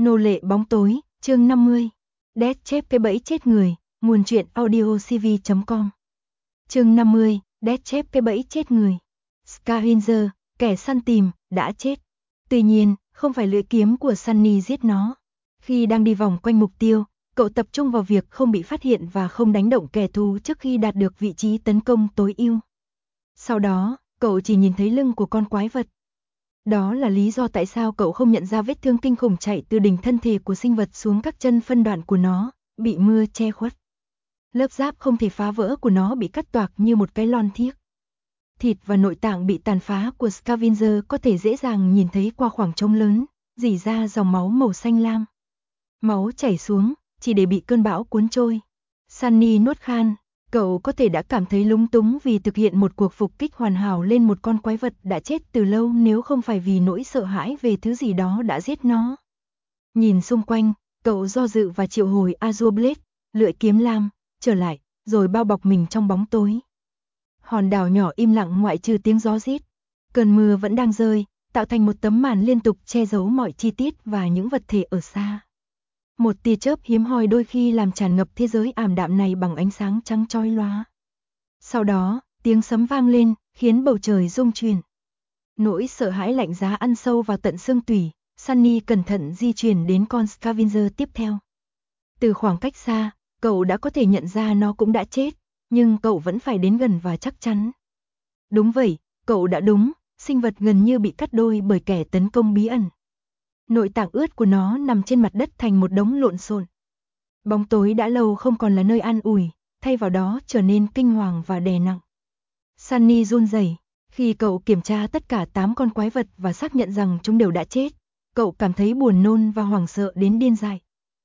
Nô lệ bóng tối, chương 50. Death chép cái bẫy chết người, nguồn truyện audiocv.com. Chương 50, Death chép cái bẫy chết người. Scavenger, kẻ săn tìm, đã chết. Tuy nhiên, không phải lưỡi kiếm của Sunny giết nó. Khi đang đi vòng quanh mục tiêu, cậu tập trung vào việc không bị phát hiện và không đánh động kẻ thù trước khi đạt được vị trí tấn công tối ưu. Sau đó, cậu chỉ nhìn thấy lưng của con quái vật. Đó là lý do tại sao cậu không nhận ra vết thương kinh khủng chạy từ đỉnh thân thể của sinh vật xuống các chân phân đoạn của nó, bị mưa che khuất. Lớp giáp không thể phá vỡ của nó bị cắt toạc như một cái lon thiếc. Thịt và nội tạng bị tàn phá của Scavenger có thể dễ dàng nhìn thấy qua khoảng trống lớn, rỉ ra dòng máu màu xanh lam. Máu chảy xuống, chỉ để bị cơn bão cuốn trôi. Sunny nuốt khan. Cậu có thể đã cảm thấy lúng túng vì thực hiện một cuộc phục kích hoàn hảo lên một con quái vật đã chết từ lâu nếu không phải vì nỗi sợ hãi về thứ gì đó đã giết nó. Nhìn xung quanh, cậu do dự và triệu hồi Azure Blade, lưỡi kiếm lam, trở lại, rồi bao bọc mình trong bóng tối. Hòn đảo nhỏ im lặng ngoại trừ tiếng gió rít. Cơn mưa vẫn đang rơi, tạo thành một tấm màn liên tục che giấu mọi chi tiết và những vật thể ở xa. Một tia chớp hiếm hoi đôi khi làm tràn ngập thế giới ảm đạm này bằng ánh sáng trắng chói lóa. Sau đó, tiếng sấm vang lên, khiến bầu trời rung chuyển. Nỗi sợ hãi lạnh giá ăn sâu vào tận xương tủy, Sunny cẩn thận di chuyển đến con Scavenger tiếp theo. Từ khoảng cách xa, cậu đã có thể nhận ra nó cũng đã chết, nhưng cậu vẫn phải đến gần và chắc chắn. Đúng vậy, cậu đã đúng, sinh vật gần như bị cắt đôi bởi kẻ tấn công bí ẩn. Nội tạng ướt của nó nằm trên mặt đất thành một đống lộn xộn. Bóng tối đã lâu không còn là nơi an ủi, thay vào đó trở nên kinh hoàng và đè nặng. Sunny run rẩy. Khi cậu kiểm tra tất cả 8 con quái vật và xác nhận rằng chúng đều đã chết, cậu cảm thấy buồn nôn và hoảng sợ đến điên dại.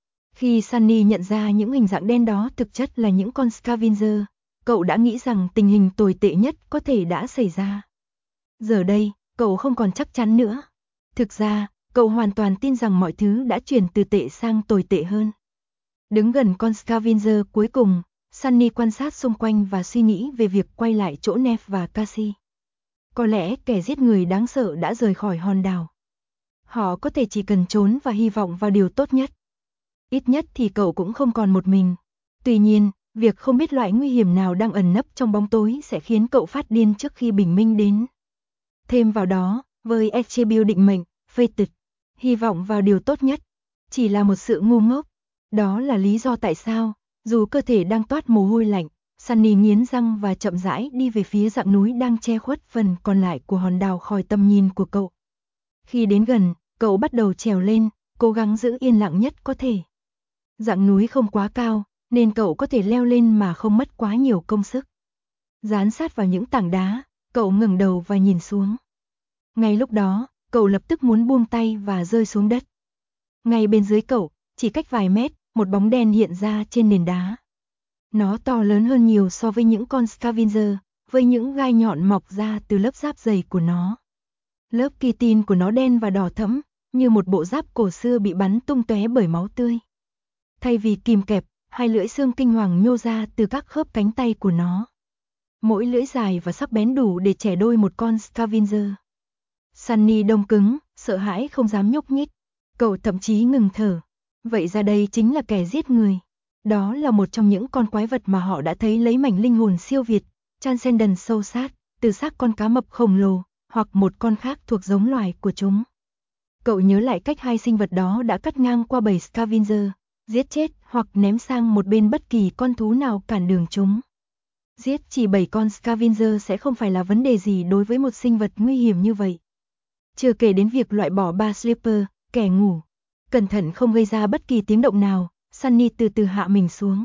Khi Sunny nhận ra những hình dạng đen đó thực chất là những con Scavenger, cậu đã nghĩ rằng tình hình tồi tệ nhất có thể đã xảy ra. Giờ đây, cậu không còn chắc chắn nữa. Thực ra, cậu hoàn toàn tin rằng mọi thứ đã chuyển từ tệ sang tồi tệ hơn. Đứng gần con Scavenger cuối cùng, Sunny quan sát xung quanh và suy nghĩ về việc quay lại chỗ Neve và Cassie. Có lẽ kẻ giết người đáng sợ đã rời khỏi hòn đảo. Họ có thể chỉ cần trốn và hy vọng vào điều tốt nhất. Ít nhất thì cậu cũng không còn một mình. Tuy nhiên, việc không biết loại nguy hiểm nào đang ẩn nấp trong bóng tối sẽ khiến cậu phát điên trước khi bình minh đến. Thêm vào đó, với attribute định mệnh, fated, hy vọng vào điều tốt nhất, chỉ là một sự ngu ngốc. Đó là lý do tại sao, dù cơ thể đang toát mồ hôi lạnh, Sunny nghiến răng và chậm rãi đi về phía dặng núi đang che khuất phần còn lại của hòn đảo khỏi tầm nhìn của cậu. Khi đến gần, cậu bắt đầu trèo lên, cố gắng giữ yên lặng nhất có thể. Dặng núi không quá cao, nên cậu có thể leo lên mà không mất quá nhiều công sức. Dán sát vào những tảng đá, cậu ngẩng đầu và nhìn xuống. Ngay lúc đó, cậu lập tức muốn buông tay và rơi xuống đất. Ngay bên dưới cậu, chỉ cách vài mét, một bóng đen hiện ra trên nền đá. Nó to lớn hơn nhiều so với những con Scavenger, với những gai nhọn mọc ra từ lớp giáp dày của nó. Lớp kitin của nó đen và đỏ thẫm, như một bộ giáp cổ xưa bị bắn tung tóe bởi máu tươi. Thay vì kìm kẹp, hai lưỡi xương kinh hoàng nhô ra từ các khớp cánh tay của nó. Mỗi lưỡi dài và sắc bén đủ để chẻ đôi một con Scavenger. Sunny đông cứng, sợ hãi không dám nhúc nhích. Cậu thậm chí ngừng thở. Vậy ra đây chính là kẻ giết người. Đó là một trong những con quái vật mà họ đã thấy lấy mảnh linh hồn siêu việt, transcendent sâu sát, từ xác con cá mập khổng lồ, hoặc một con khác thuộc giống loài của chúng. Cậu nhớ lại cách hai sinh vật đó đã cắt ngang qua bầy Scavenger, giết chết hoặc ném sang một bên bất kỳ con thú nào cản đường chúng. Giết chỉ 7 con Scavenger sẽ không phải là vấn đề gì đối với một sinh vật nguy hiểm như vậy. Chưa kể đến việc loại bỏ ba sleeper, kẻ ngủ. Cẩn thận không gây ra bất kỳ tiếng động nào, Sunny từ từ hạ mình xuống.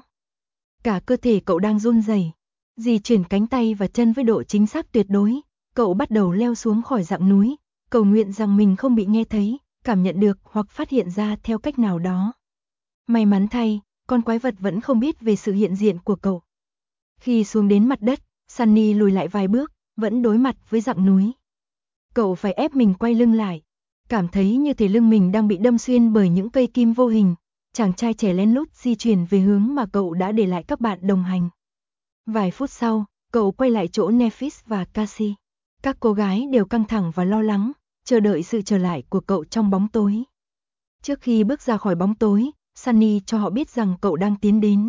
Cả cơ thể cậu đang run rẩy, di chuyển cánh tay và chân với độ chính xác tuyệt đối. Cậu bắt đầu leo xuống khỏi dặng núi, cầu nguyện rằng mình không bị nghe thấy, cảm nhận được hoặc phát hiện ra theo cách nào đó. May mắn thay, con quái vật vẫn không biết về sự hiện diện của cậu. Khi xuống đến mặt đất, Sunny lùi lại vài bước, vẫn đối mặt với dặng núi. Cậu phải ép mình quay lưng lại, cảm thấy như thể lưng mình đang bị đâm xuyên bởi những cây kim vô hình. Chàng trai trẻ lén lút di chuyển về hướng mà cậu đã để lại các bạn đồng hành. Vài phút sau, cậu quay lại chỗ Nephis và Cassie. Các cô gái đều căng thẳng và lo lắng, chờ đợi sự trở lại của cậu trong bóng tối. Trước khi bước ra khỏi bóng tối, Sunny cho họ biết rằng cậu đang tiến đến.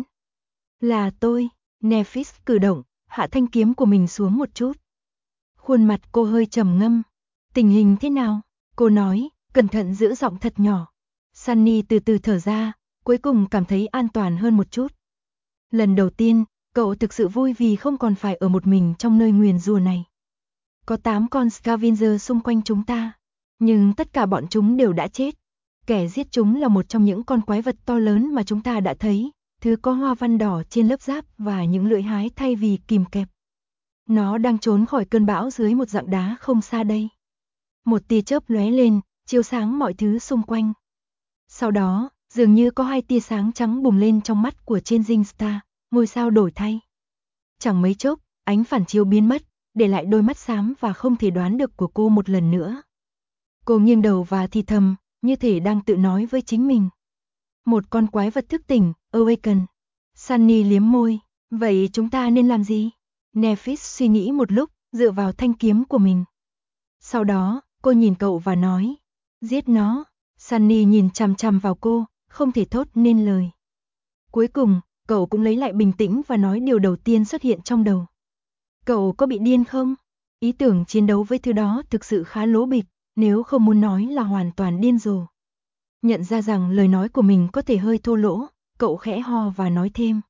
Là tôi, Nephis cử động, hạ thanh kiếm của mình xuống một chút. Khuôn mặt cô hơi trầm ngâm. Tình hình thế nào? Cô nói, cẩn thận giữ giọng thật nhỏ. Sunny từ từ thở ra, cuối cùng cảm thấy an toàn hơn một chút. Lần đầu tiên, cậu thực sự vui vì không còn phải ở một mình trong nơi nguyền rủa này. Có 8 con Scavenger xung quanh chúng ta, nhưng tất cả bọn chúng đều đã chết. Kẻ giết chúng là một trong những con quái vật to lớn mà chúng ta đã thấy, thứ có hoa văn đỏ trên lớp giáp và những lưỡi hái thay vì kìm kẹp. Nó đang trốn khỏi cơn bão dưới một dạng đá không xa đây. Một tia chớp lóe lên, chiếu sáng mọi thứ xung quanh. Sau đó, dường như có 2 tia sáng trắng bùng lên trong mắt của Changing Star, ngôi sao đổi thay. Chẳng mấy chốc, ánh phản chiếu biến mất, để lại đôi mắt xám và không thể đoán được của cô một lần nữa. Cô nghiêng đầu và thì thầm, như thể đang tự nói với chính mình. Một con quái vật thức tỉnh, Awaken. Sunny liếm môi, vậy chúng ta nên làm gì? Nephis suy nghĩ một lúc, dựa vào thanh kiếm của mình. Sau đó, cô nhìn cậu và nói, giết nó. Sunny nhìn chằm chằm vào cô, không thể thốt nên lời. Cuối cùng, cậu cũng lấy lại bình tĩnh và nói điều đầu tiên xuất hiện trong đầu. Cậu có bị điên không? Ý tưởng chiến đấu với thứ đó thực sự khá lố bịch, nếu không muốn nói là hoàn toàn điên rồ. Nhận ra rằng lời nói của mình có thể hơi thô lỗ, cậu khẽ ho và nói thêm.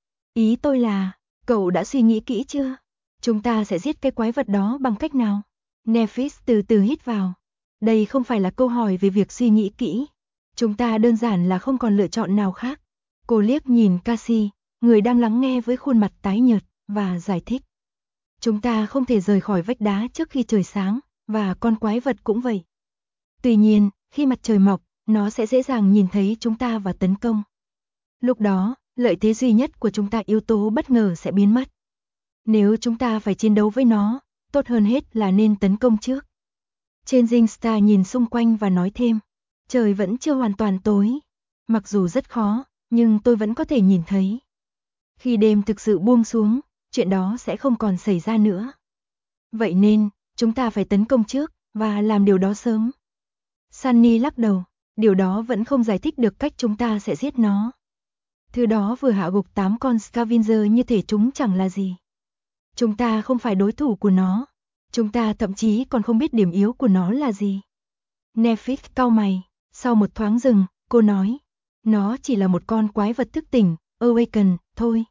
Ý tôi là, cậu đã suy nghĩ kỹ chưa? Chúng ta sẽ giết cái quái vật đó bằng cách nào? Nephis từ từ hít vào. Đây không phải là câu hỏi về việc suy nghĩ kỹ. Chúng ta đơn giản là không còn lựa chọn nào khác. Cô liếc nhìn Cassie, người đang lắng nghe với khuôn mặt tái nhợt, và giải thích. Chúng ta không thể rời khỏi vách đá trước khi trời sáng, và con quái vật cũng vậy. Tuy nhiên, khi mặt trời mọc, nó sẽ dễ dàng nhìn thấy chúng ta và tấn công. Lúc đó, lợi thế duy nhất của chúng ta yếu tố bất ngờ sẽ biến mất. Nếu chúng ta phải chiến đấu với nó, tốt hơn hết là nên tấn công trước. Changing Star nhìn xung quanh và nói thêm, trời vẫn chưa hoàn toàn tối. Mặc dù rất khó, nhưng tôi vẫn có thể nhìn thấy. Khi đêm thực sự buông xuống, chuyện đó sẽ không còn xảy ra nữa. Vậy nên, chúng ta phải tấn công trước, và làm điều đó sớm. Sunny lắc đầu, điều đó vẫn không giải thích được cách chúng ta sẽ giết nó. Thứ đó vừa hạ gục 8 con Scavenger như thể chúng chẳng là gì. Chúng ta không phải đối thủ của nó. Chúng ta thậm chí còn không biết điểm yếu của nó là gì. Nephis cau mày, sau một thoáng dừng, cô nói. Nó chỉ là một con quái vật thức tỉnh, Awaken, thôi.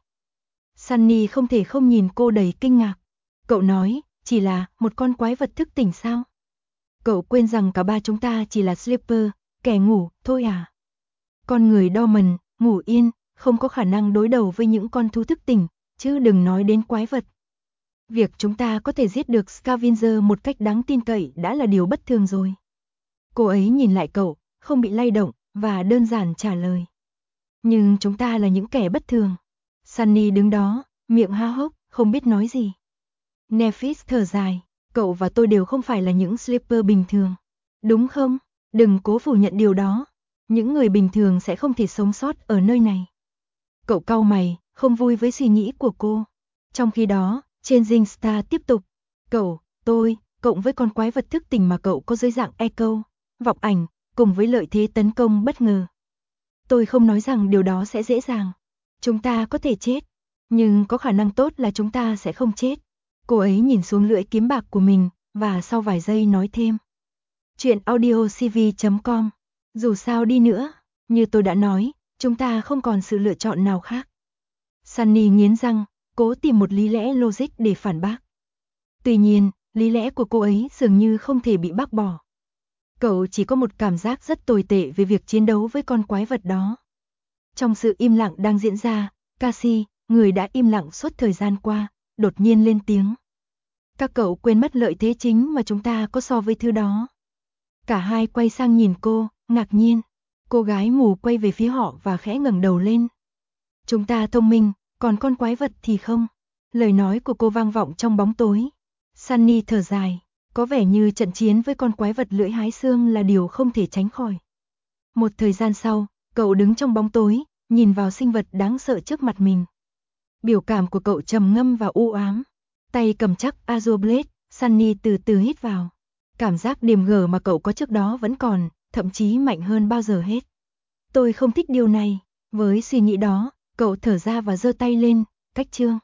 Sunny không thể không nhìn cô đầy kinh ngạc. Cậu nói, chỉ là một con quái vật thức tỉnh sao? Cậu quên rằng cả ba chúng ta chỉ là sleeper, kẻ ngủ, thôi à? Con người dormant, ngủ yên, không có khả năng đối đầu với những con thú thức tỉnh, chứ đừng nói đến quái vật. Việc chúng ta có thể giết được Scavenger một cách đáng tin cậy đã là điều bất thường rồi. Cô ấy nhìn lại cậu, không bị lay động, và đơn giản trả lời. Nhưng chúng ta là những kẻ bất thường. Sunny đứng đó, miệng há hốc, không biết nói gì. Nephis thở dài, cậu và tôi đều không phải là những sleeper bình thường. Đúng không? Đừng cố phủ nhận điều đó. Những người bình thường sẽ không thể sống sót ở nơi này. Cậu cau mày, không vui với suy nghĩ của cô. Trong khi đó, Changing Star tiếp tục. Tôi, cộng với con quái vật thức tỉnh mà cậu có dưới dạng echo, vọng ảnh, cùng với lợi thế tấn công bất ngờ. Tôi không nói rằng điều đó sẽ dễ dàng. Chúng ta có thể chết, nhưng có khả năng tốt là chúng ta sẽ không chết. Cô ấy nhìn xuống lưỡi kiếm bạc của mình, và sau vài giây nói thêm. Chuyện audiocv.com. Dù sao đi nữa, như tôi đã nói, chúng ta không còn sự lựa chọn nào khác. Sunny nghiến răng, cố tìm một lý lẽ logic để phản bác. Tuy nhiên, lý lẽ của cô ấy dường như không thể bị bác bỏ. Cậu chỉ có một cảm giác rất tồi tệ về việc chiến đấu với con quái vật đó. Trong sự im lặng đang diễn ra, Cassie, người đã im lặng suốt thời gian qua, đột nhiên lên tiếng. Các cậu quên mất lợi thế chính mà chúng ta có so với thứ đó. Cả hai quay sang nhìn cô, ngạc nhiên. Cô gái mù quay về phía họ và khẽ ngẩng đầu lên. Chúng ta thông minh, còn con quái vật thì không. Lời nói của cô vang vọng trong bóng tối. Sunny thở dài, có vẻ như trận chiến với con quái vật lưỡi hái xương là điều không thể tránh khỏi. Một thời gian sau, cậu đứng trong bóng tối, nhìn vào sinh vật đáng sợ trước mặt mình. Biểu cảm của cậu trầm ngâm và u ám. Tay cầm chắc Azure Blade, Sunny từ từ hít vào. Cảm giác điềm gở mà cậu có trước đó vẫn còn, thậm chí mạnh hơn bao giờ hết. Tôi không thích điều này. Với suy nghĩ đó, cậu thở ra và giơ tay lên, cách chương.